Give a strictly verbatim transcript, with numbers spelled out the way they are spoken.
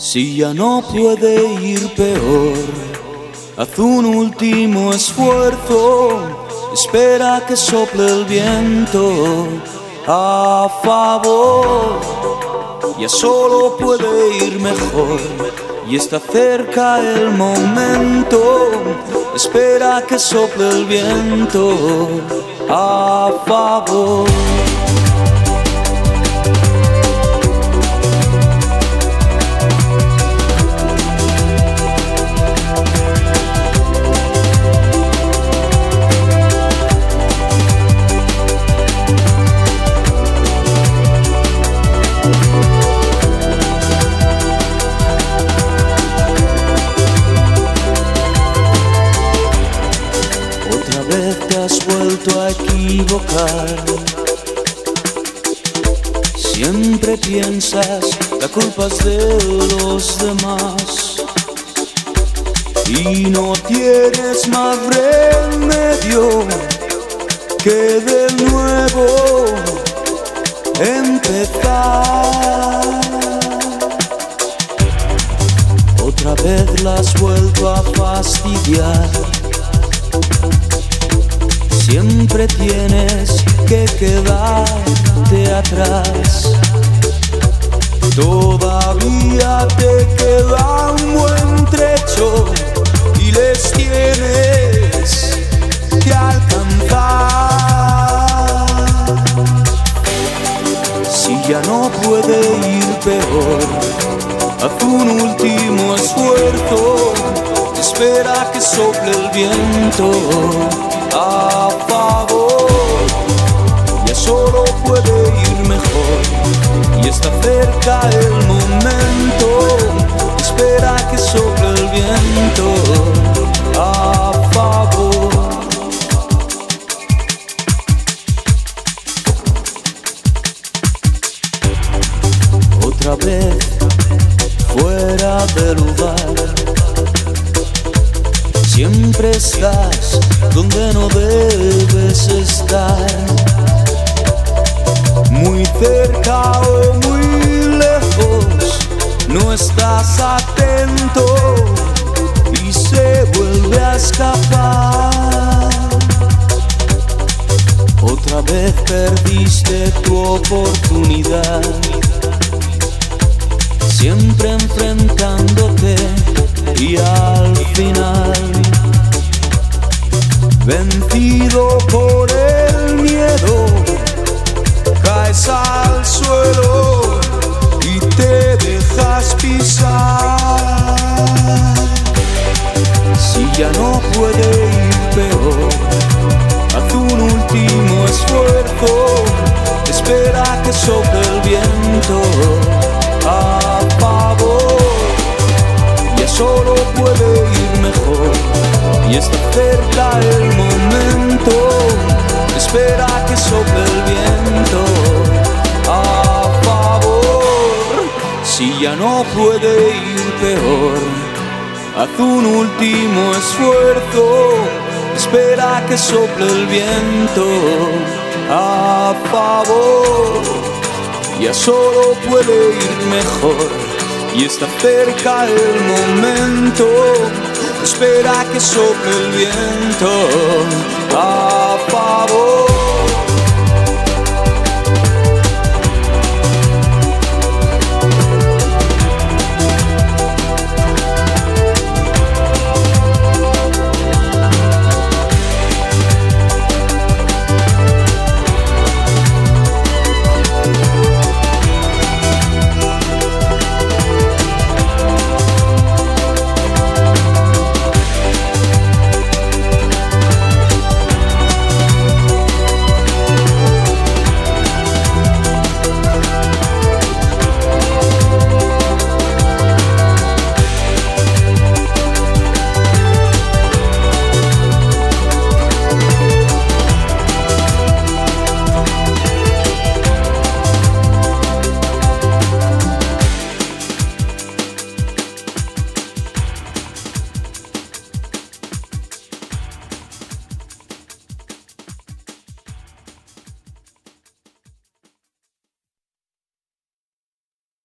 Si ya no puede ir peor, haz un último esfuerzo, espera que sople el viento a favor. Ya solo puede ir mejor y está cerca el momento, espera que sople el viento a favor. Te has vuelto a equivocar. Siempre piensas la culpa es de los demás y no tienes más remedio que de nuevo empezar. Otra vez la has vuelto a fastidiar. Siempre tienes que quedarte atrás. Todavía te queda un buen trecho y les tienes que alcanzar. Si ya no puede ir peor, haz un último esfuerzo, espera que sople el viento a favor. Ya solo puede ir mejor y está cerca el momento, espera que sople el viento a favor. Otra vez fuera de lugar. Siempre estás donde no debes estar, muy cerca o muy lejos, no estás atento y se vuelve a escapar. Otra vez perdiste tu oportunidad, siempre enfrentándote y al final, vencido por el miedo, caes al suelo y te dejas pisar. Si ya no puede ir peor, haz un último esfuerzo, espera que sople el viento a favor. Ya solo puede ir mejor y está cerca el momento, espera que sople el viento a favor. Si ya no puede ir peor, haz un último esfuerzo, espera que sople el viento a favor. Ya solo puede ir mejor y está cerca el momento, espera que sople el viento a favor.